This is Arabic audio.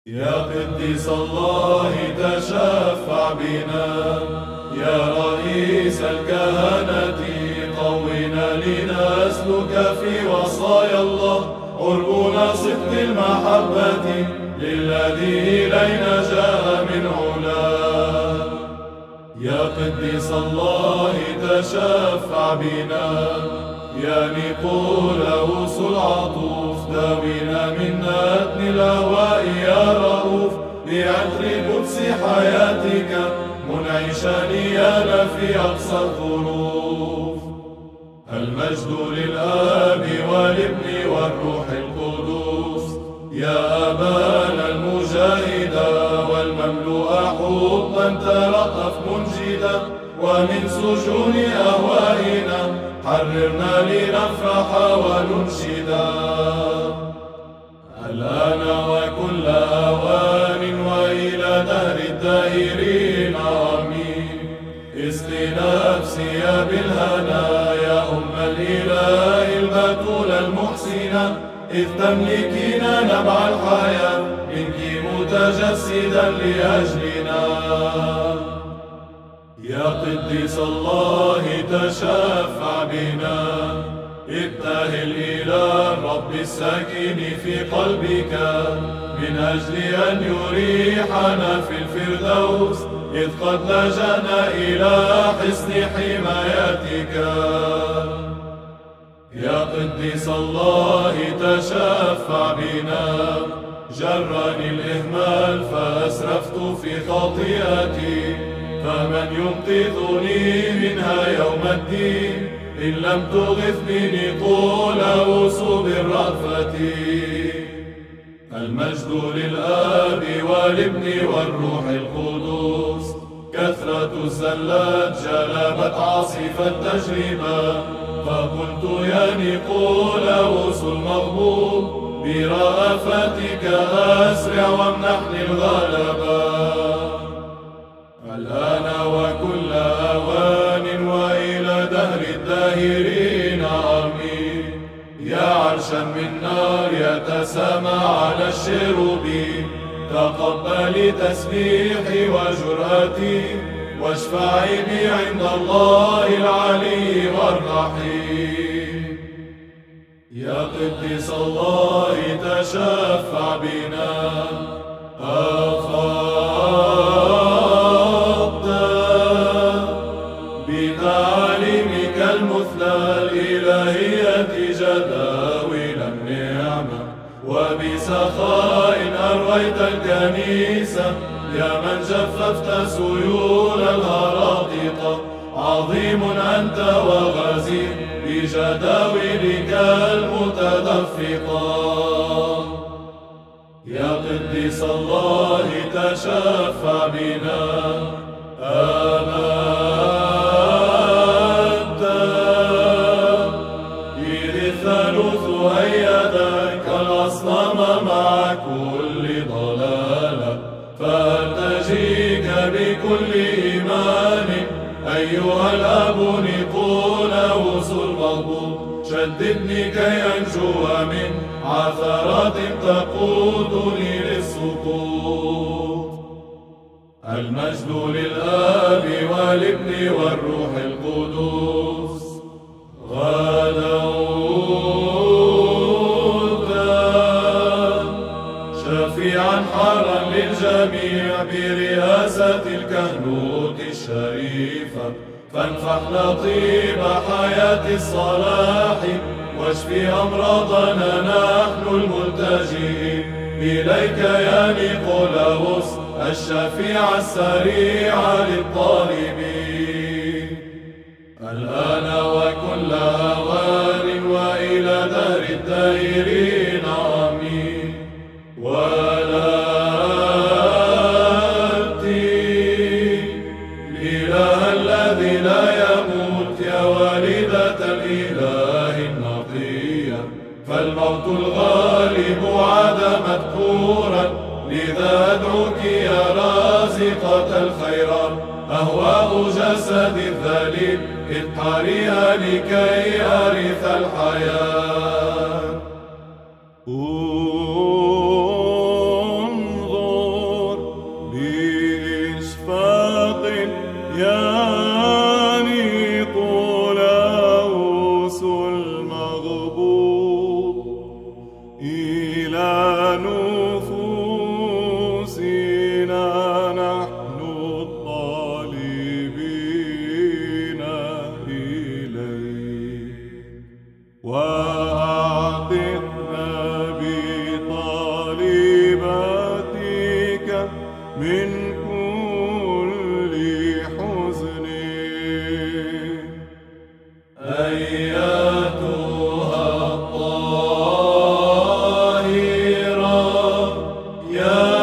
يا قديس الله تشفع بنا، يا رئيس الكهنة قونا لنسلك في وصايا الله، قربنا صدق المحبة للذي إلينا جاء من علاه. يا قديس الله تشفع بنا، يا نيقولاوس العطوف داوينا من نتن الأهواء يا رؤوف، بعطر قدس حياتك منعشا ليانا في أقصى الظروف. المجد للآب والابن والروح القدوس، يا أبانا المجاهد والمملوء حبا ترأف منجدا، ومن سجون أهوائنا حررنا لنفرح وننشدا. الآن وكل أوان وإلى دهر الدائرين آمين. اسقي نفسي بالهنا يا أم الإله البتول المحسنة، إذ تملكين نبع الحياة منك متجسدا لأجلنا. يا قديس الله تشفع بنا، ابتهل إلى الرب الساكن في قلبك من أجل أن يريحنا في الفردوس، إذ قد لجأنا إلى حصن حمايتك. يا قديس الله تشفع بنا، جرني الإهمال فأسرفت في خطيئتي، فمن ينقذني منها يوم الدين إن لم تغث بني نيقولاوس بالرأفة. المجد للآب والابن والروح القدوس، كثرة الزلات جلبت عاصف التجربة، فقلت يا نيقولاوس المغضوب برأفتك أسرع وامنحني الغلبة. الآن وكل أوان وإلى دهر الداهرين آمين. يا عرشا من نار يتسامى على الشروبين، تقبلي تسبيحي وجرأتي، واشفعي بي عند الله العلي والرحيم. يا قديس الله تشفع بنا، بتعليمك المثلى الإلهية جداول النعمة، وبسخاء أرويت الكنيسة، يا من جففت سيول الهراطقة. عظيم أنت وغزير بجداولك المتدفقة. يا قديس الله تشفع بنا، إذ الثالوث أيدك الأصنام مع كل ضلالة، فأرتجيك بكل إيمان أيها الأب نيقولاوس المغضوب، شددني كي أنجو من عثرات تقودني للسقوط. المجد للآب والابن والروح القدوس. غدوت شفيعا حارا للجميع برئاسة الكهنوت الشريفة، فانفحنا طيب حياة الصلاح، واشفي أمراضنا نحن الملتجئين إليك يا نيقولاوس الشفيع السريع للطالبين. الآن وكل أوان وإلى دهر الدائرين آمين. ولا الإله الذي لا يموت يا والدة الإله النقية، فالموت الغالب عاد مذكورا، لذا أدعوك يا رازقة الخيرات، أهواء جسد الذليل اطهريها لكي أرث الحياة. انظر من كل حزن. أياتها الطاهرة يا